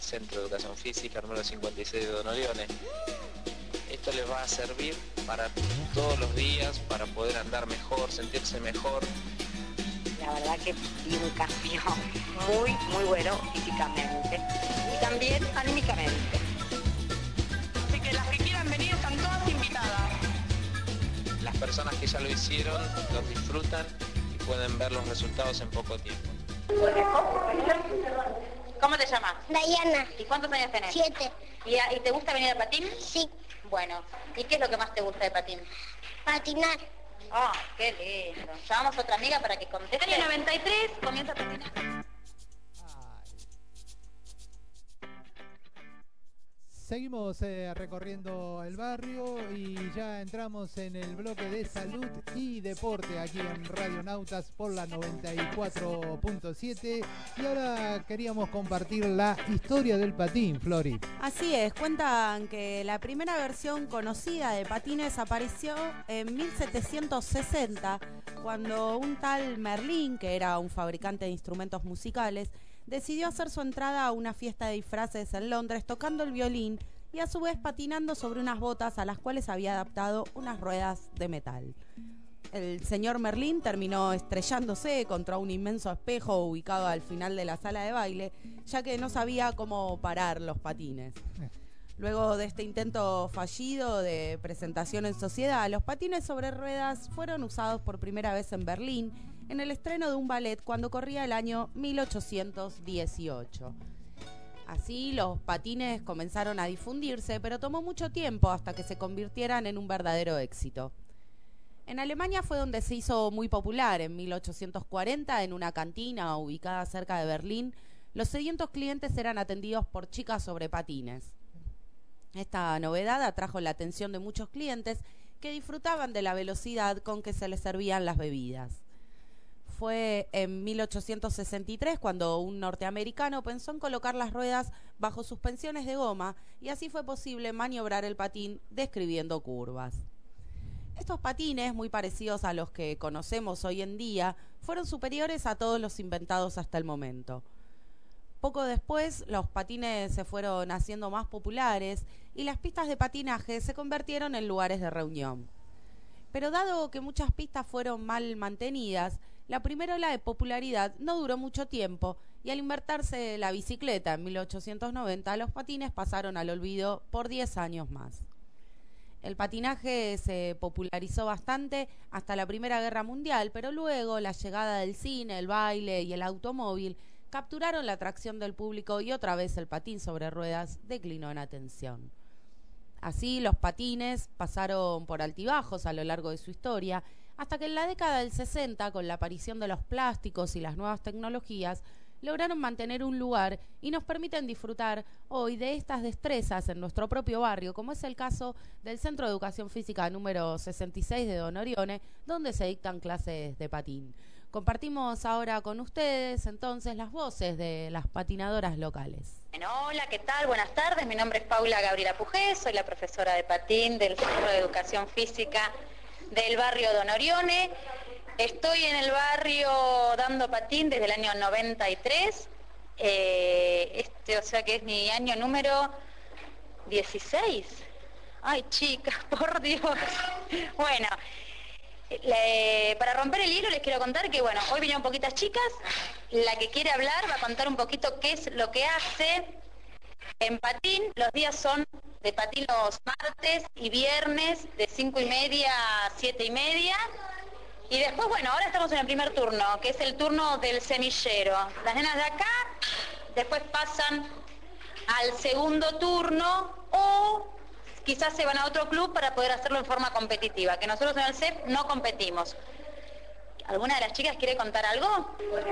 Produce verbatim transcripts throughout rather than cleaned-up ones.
Centro de Educación Física número cincuenta y seis de Don Orione. Esto les va a servir para todos los días, para poder andar mejor, sentirse mejor. La verdad que vi un cambio muy, muy bueno físicamente y también anímicamente. Así que las que quieran venir están todas invitadas. Las personas que ya lo hicieron los disfrutan y pueden ver los resultados en poco tiempo. ¿Cómo te llamas? Dayana. ¿Y cuántos años tenés? Siete. ¿Y, y te gusta venir al patín? Sí. Bueno, ¿y qué es lo que más te gusta de patín? Patinar. ¡Ah, oh, qué lindo! Llamamos a otra amiga para que conteste. Año noventa y tres, comienza a patinar. Seguimos eh, recorriendo el barrio y ya entramos en el bloque de salud y deporte aquí en Radio Nautas por la noventa y cuatro punto siete. Y ahora queríamos compartir la historia del patín, Flori. Así es, cuentan que la primera versión conocida de patines apareció en mil setecientos sesenta, cuando un tal Merlin, que era un fabricante de instrumentos musicales, decidió hacer su entrada a una fiesta de disfraces en Londres tocando el violín y a su vez patinando sobre unas botas a las cuales había adaptado unas ruedas de metal. El señor Merlin terminó estrellándose contra un inmenso espejo ubicado al final de la sala de baile, ya que no sabía cómo parar los patines. Luego de este intento fallido de presentación en sociedad, los patines sobre ruedas fueron usados por primera vez en Berlín en el estreno de un ballet cuando corría el año mil ochocientos dieciocho. Así los patines comenzaron a difundirse, pero tomó mucho tiempo hasta que se convirtieran en un verdadero éxito. En Alemania fue donde se hizo muy popular. En mil ochocientos cuarenta, en una cantina ubicada cerca de Berlín, los sedientos clientes eran atendidos por chicas sobre patines. Esta novedad atrajo la atención de muchos clientes que disfrutaban de la velocidad con que se les servían las bebidas. Fue en mil ochocientos sesenta y tres cuando un norteamericano pensó en colocar las ruedas bajo suspensiones de goma y así fue posible maniobrar el patín describiendo curvas. Estos patines, muy parecidos a los que conocemos hoy en día, fueron superiores a todos los inventados hasta el momento. Poco después, los patines se fueron haciendo más populares y las pistas de patinaje se convirtieron en lugares de reunión. Pero dado que muchas pistas fueron mal mantenidas, la primera ola de popularidad no duró mucho tiempo y al inventarse la bicicleta en mil ochocientos noventa, los patines pasaron al olvido por diez años más. El patinaje se popularizó bastante hasta la Primera Guerra Mundial, pero luego la llegada del cine, el baile y el automóvil capturaron la atracción del público y otra vez el patín sobre ruedas declinó en atención. Así los patines pasaron por altibajos a lo largo de su historia, hasta que en la década del sesenta, con la aparición de los plásticos y las nuevas tecnologías, lograron mantener un lugar y nos permiten disfrutar hoy de estas destrezas en nuestro propio barrio, como es el caso del Centro de Educación Física número sesenta y seis de Don Orione, donde se dictan clases de patín. Compartimos ahora con ustedes entonces las voces de las patinadoras locales. Bueno, hola, ¿qué tal? Buenas tardes, mi nombre es Paula Gabriela Pujé, soy la profesora de patín del Centro de Educación Física del barrio Don Orione. Estoy en el barrio dando patín desde el año noventa y tres, eh, este, o sea que es mi año número dieciséis. Ay, chicas, por Dios. Bueno, le, para romper el hilo les quiero contar que, bueno, hoy vinieron poquitas chicas. La que quiere hablar va a contar un poquito qué es lo que hace en patín. Los días son de patín los martes y viernes de cinco y media a siete y media. Y después, bueno, ahora estamos en el primer turno, que es el turno del semillero. Las nenas de acá después pasan al segundo turno o quizás se van a otro club para poder hacerlo en forma competitiva, que nosotros en el C E P no competimos. ¿Alguna de las chicas quiere contar algo?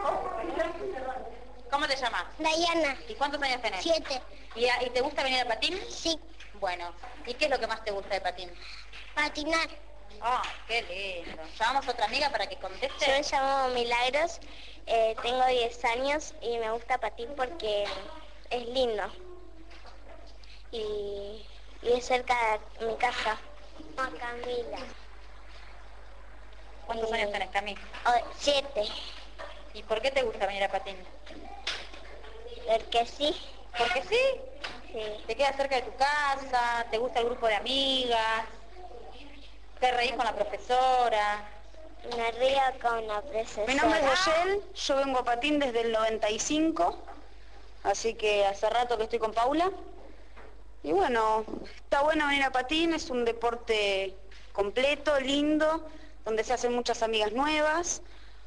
¿Cómo te llamas? Dayana. ¿Y cuántos años tenés? Siete. ¿Y, y te gusta venir al patín? Sí. Bueno, ¿y qué es lo que más te gusta de patín? Patinar. ¡Ah, oh, qué lindo! Llamamos a otra amiga para que conteste. Yo me llamo Milagros, eh, tengo diez años y me gusta patín porque es lindo. Y, y es cerca de mi casa. Oh, Camila. ¿Cuántos eh, años tenés, Cami? Oh, siete. ¿Y por qué te gusta venir a patín? Porque sí. ¿Porque sí? Sí. ¿Te queda cerca de tu casa? ¿Te gusta el grupo de amigas? ¿Te reís con la profesora? Me río con la profesora. Mi nombre es Rochelle, yo vengo a patín desde el noventa y cinco, así que hace rato que estoy con Paula. Y bueno, está bueno venir a patín, es un deporte completo, lindo, donde se hacen muchas amigas nuevas.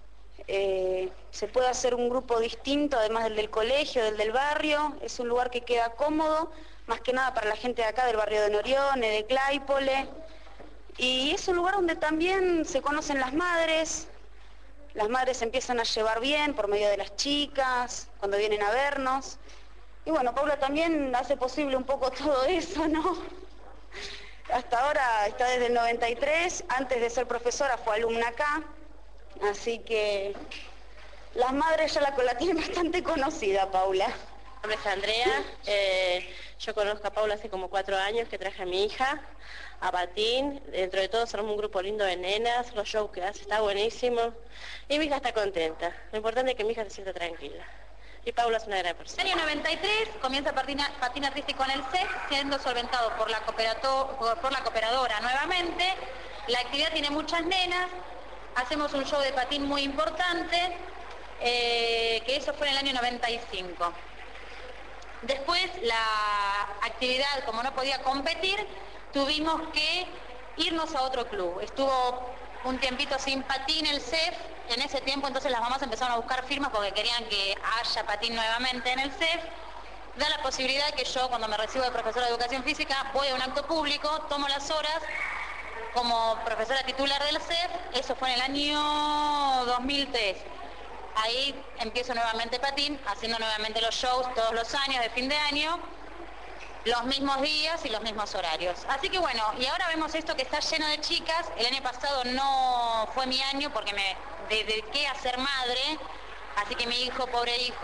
Eh, se puede hacer un grupo distinto, además del del colegio, del del barrio. Es un lugar que queda cómodo, más que nada para la gente de acá, del barrio de Norione, de Claypole. Y es un lugar donde también se conocen las madres. Las madres se empiezan a llevar bien por medio de las chicas, cuando vienen a vernos. Y bueno, Paula también hace posible un poco todo eso, ¿no? Hasta ahora está desde el noventa y tres, antes de ser profesora fue alumna acá. Así que las madres ya la, la tienen bastante conocida, Paula. Mi nombre es Andrea, eh, yo conozco a Paula hace como cuatro años que traje a mi hija a patín. Dentro de todo somos un grupo lindo de nenas, los shows que hace está buenísimo y mi hija está contenta. Lo importante es que mi hija se sienta tranquila. Y Paula es una gran persona. En el año noventa y tres comienza patín, patín artístico en el C E F, siendo solventado por la, cooperato, por la cooperadora nuevamente. La actividad tiene muchas nenas. Hacemos un show de patín muy importante, eh, que eso fue en el año noventa y cinco. Después la actividad, como no podía competir, tuvimos que irnos a otro club. Estuvo un tiempito sin patín el C E F, en ese tiempo entonces las mamás empezaron a buscar firmas porque querían que haya patín nuevamente en el C E F. Da la posibilidad que yo, cuando me recibo de profesora de educación física, voy a un acto público, tomo las horas como profesora titular del C E F. Eso fue en el año dos mil tres. Ahí empiezo nuevamente patín, haciendo nuevamente los shows todos los años de fin de año, los mismos días y los mismos horarios. Así que bueno, y ahora vemos esto que está lleno de chicas. El año pasado no fue mi año porque me dediqué a ser madre, así que mi hijo, pobre hijo,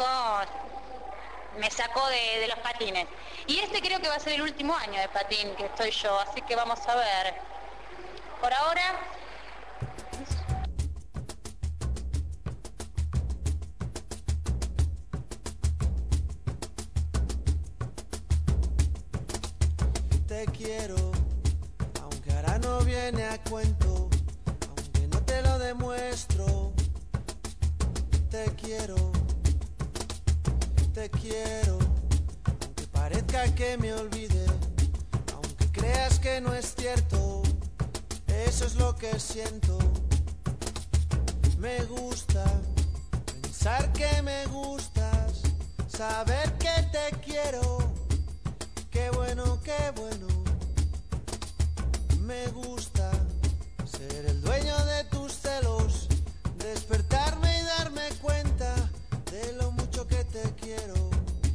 me sacó de, de los patines. Y este creo que va a ser el último año de patín que estoy yo, así que vamos a ver. Por ahora... Te quiero, aunque ahora no viene a cuento, aunque no te lo demuestro. Te quiero, te quiero, aunque parezca que me olvide, aunque creas que no es cierto, eso es lo que siento. Me gusta pensar que me gustas, saber que te quiero. Qué bueno, qué bueno. Me gusta ser el dueño de tus celos, despertarme y darme cuenta de lo mucho que te quiero.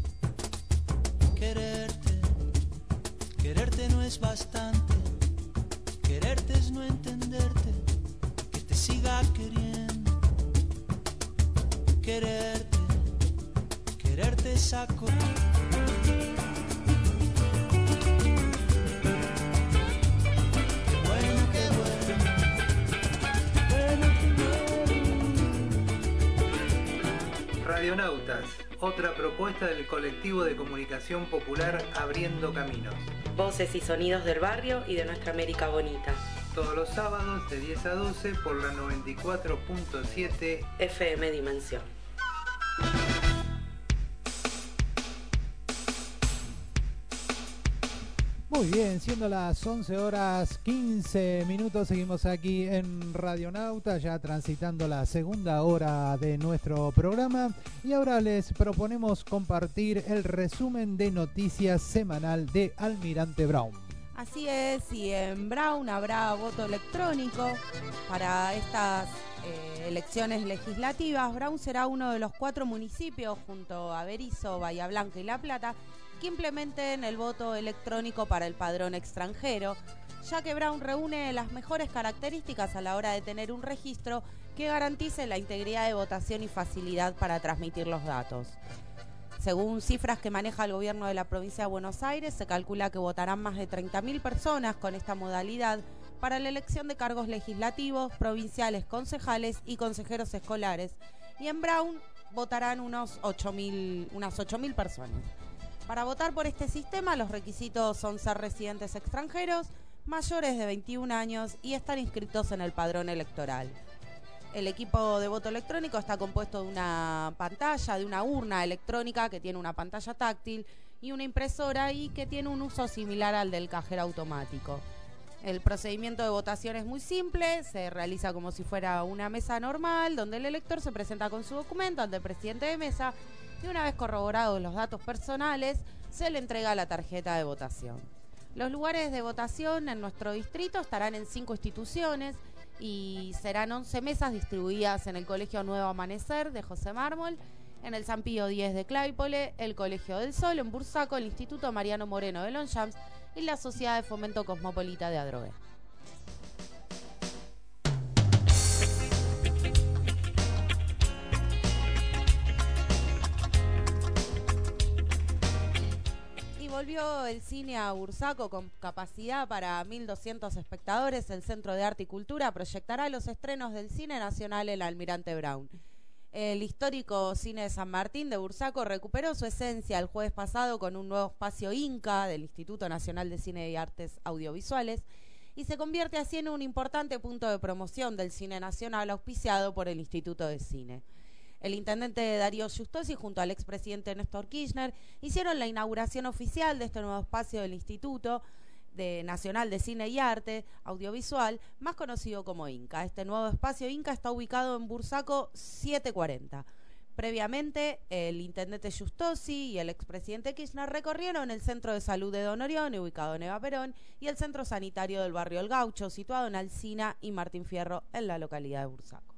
Quererte, quererte no es bastante. Quererte es no entenderte, que te siga queriendo. Quererte, quererte es acoger. Radionautas, otra propuesta del colectivo de comunicación popular Abriendo Caminos. Voces y sonidos del barrio y de nuestra América bonita. Todos los sábados de diez a doce por la noventa y cuatro punto siete F M Dimensión. Muy bien, siendo las once horas quince minutos, seguimos aquí en Radionauta, ya transitando la segunda hora de nuestro programa. Y ahora les proponemos compartir el resumen de noticias semanal de Almirante Brown. Así es, y en Brown habrá voto electrónico para estas eh, elecciones legislativas. Brown será uno de los cuatro municipios, junto a Berisso, Bahía Blanca y La Plata, que implementen el voto electrónico para el padrón extranjero, ya que Brown reúne las mejores características a la hora de tener un registro que garantice la integridad de votación y facilidad para transmitir los datos. Según cifras que maneja el gobierno de la provincia de Buenos Aires, se calcula que votarán más de treinta mil personas con esta modalidad para la elección de cargos legislativos, provinciales, concejales y consejeros escolares. Y en Brown votarán unos ocho mil, unas ocho mil personas. Para votar por este sistema, los requisitos son ser residentes extranjeros, mayores de veintiún años y estar inscritos en el padrón electoral. El equipo de voto electrónico está compuesto de una pantalla, de una urna electrónica que tiene una pantalla táctil y una impresora y que tiene un uso similar al del cajero automático. El procedimiento de votación es muy simple, se realiza como si fuera una mesa normal, donde el elector se presenta con su documento ante el presidente de mesa y una vez corroborados los datos personales, se le entrega la tarjeta de votación. Los lugares de votación en nuestro distrito estarán en cinco instituciones y serán once mesas distribuidas en el Colegio Nuevo Amanecer de José Mármol, en el San Pío diez de Claypole, el Colegio del Sol en Bursaco, el Instituto Mariano Moreno de Longchamps y la Sociedad de Fomento Cosmopolita de Adrogué. Y volvió el cine a Bursaco con capacidad para mil doscientos espectadores. El Centro de Arte y Cultura proyectará los estrenos del cine nacional El Almirante Brown. El histórico cine de San Martín de Bursaco recuperó su esencia el jueves pasado con un nuevo espacio Inca del Instituto Nacional de Cine y Artes Audiovisuales y se convierte así en un importante punto de promoción del cine nacional auspiciado por el Instituto de Cine. El intendente Darío Giustosi junto al expresidente Néstor Kirchner hicieron la inauguración oficial de este nuevo espacio del Instituto de Nacional de Cine y Arte Audiovisual, más conocido como Inca. Este nuevo espacio Inca está ubicado en Bursaco setecientos cuarenta. Previamente, el intendente Giustosi y el expresidente Kirchner recorrieron el Centro de Salud de Don Orione, ubicado en Eva Perón, y el Centro Sanitario del Barrio El Gaucho, situado en Alsina y Martín Fierro, en la localidad de Bursaco.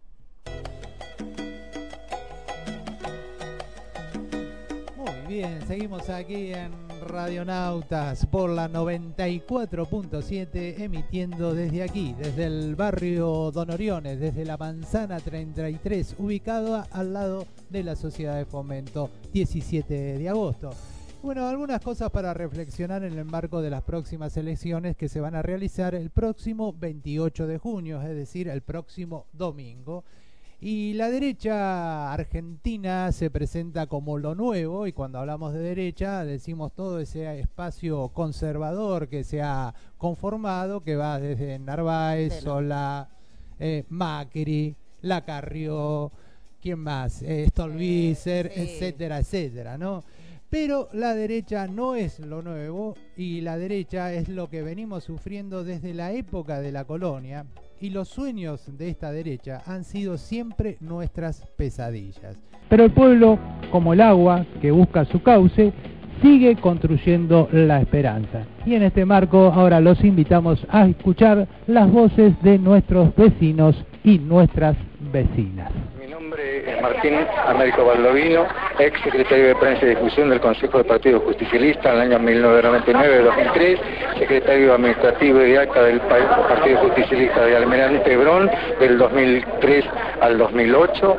Muy bien, seguimos aquí en Radionautas por la noventa y cuatro punto siete, emitiendo desde aquí, desde el barrio Don Orione, desde la Manzana treinta y tres, ubicado al lado de la Sociedad de Fomento diecisiete de agosto. Bueno, algunas cosas para reflexionar en el marco de las próximas elecciones que se van a realizar el próximo veintiocho de junio, es decir, el próximo domingo. Y la derecha argentina se presenta como lo nuevo, y cuando hablamos de derecha decimos todo ese espacio conservador que se ha conformado, que va desde Narváez, Solá, eh, Macri, Lacarrió, ¿quién más? Eh, Stolbizer, eh, sí. etcétera, etcétera, ¿no? Pero la derecha no es lo nuevo, y la derecha es lo que venimos sufriendo desde la época de la colonia. Y los sueños de esta derecha han sido siempre nuestras pesadillas. Pero el pueblo, como el agua que busca su cauce, sigue construyendo la esperanza. Y en este marco ahora los invitamos a escuchar las voces de nuestros vecinos y nuestras vecinas. Mi nombre es Martín Américo Baldovino, ex secretario de Prensa y Difusión del Consejo del Partido Justicialista en el año mil novecientos noventa y nueve a dos mil tres, secretario administrativo y acta del Partido Justicialista de Almirante Brown del dos mil tres al dos mil ocho.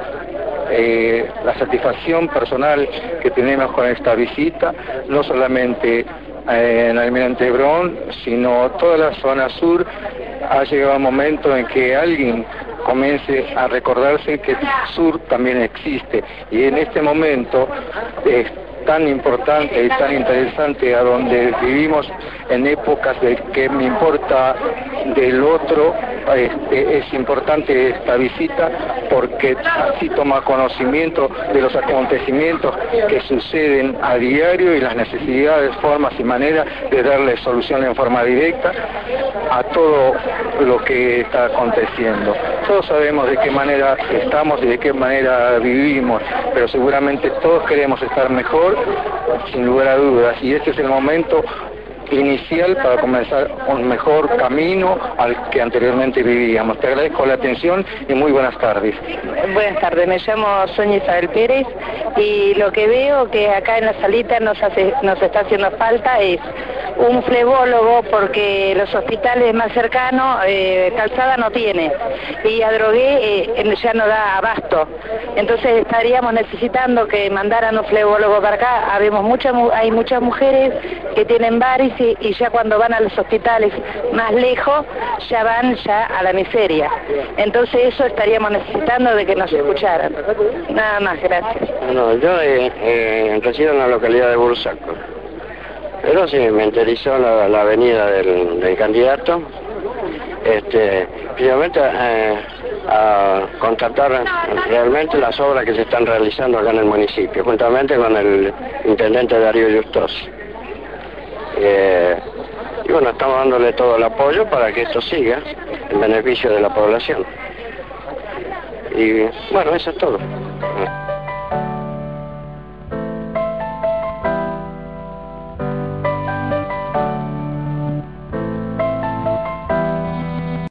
Eh, la satisfacción personal que tenemos con esta visita, no solamente eh, en Almirante Brown, sino toda la zona sur, ha llegado un momento en que alguien comience a recordarse que el sur también existe, y en este momento es tan importante y tan interesante a donde vivimos en épocas de que me importa del otro, este, es importante esta visita porque así toma conocimiento de los acontecimientos que suceden a diario y las necesidades, formas y maneras de darle solución en forma directa a todo lo que está aconteciendo. Todos sabemos de qué manera estamos y de qué manera vivimos, pero seguramente todos queremos estar mejor, sin lugar a dudas, y este es el momento inicial para comenzar un mejor camino al que anteriormente vivíamos. Te agradezco la atención y muy buenas tardes. Buenas tardes, me llamo Sonia Isabel Pérez y lo que veo que acá en la salita nos, hace, nos está haciendo falta es un flebólogo porque los hospitales más cercanos eh, calzada no tiene y Adrogué eh, ya no da abasto. Entonces estaríamos necesitando que mandaran un flebólogo para acá. Habemos muchas, hay muchas mujeres que tienen varices y, y ya cuando van a los hospitales más lejos ya van ya a la miseria. Entonces eso estaríamos necesitando de que nos escucharan. Nada más, gracias. No, yo eh, eh, resido en la localidad de Bursaco, pero sí me interesó la, la venida del, del candidato, este, principalmente eh, a contratar realmente las obras que se están realizando acá en el municipio, juntamente con el intendente Darío Justosi. Eh, y bueno, estamos dándole todo el apoyo para que esto siga en beneficio de la población. Y bueno, eso es todo.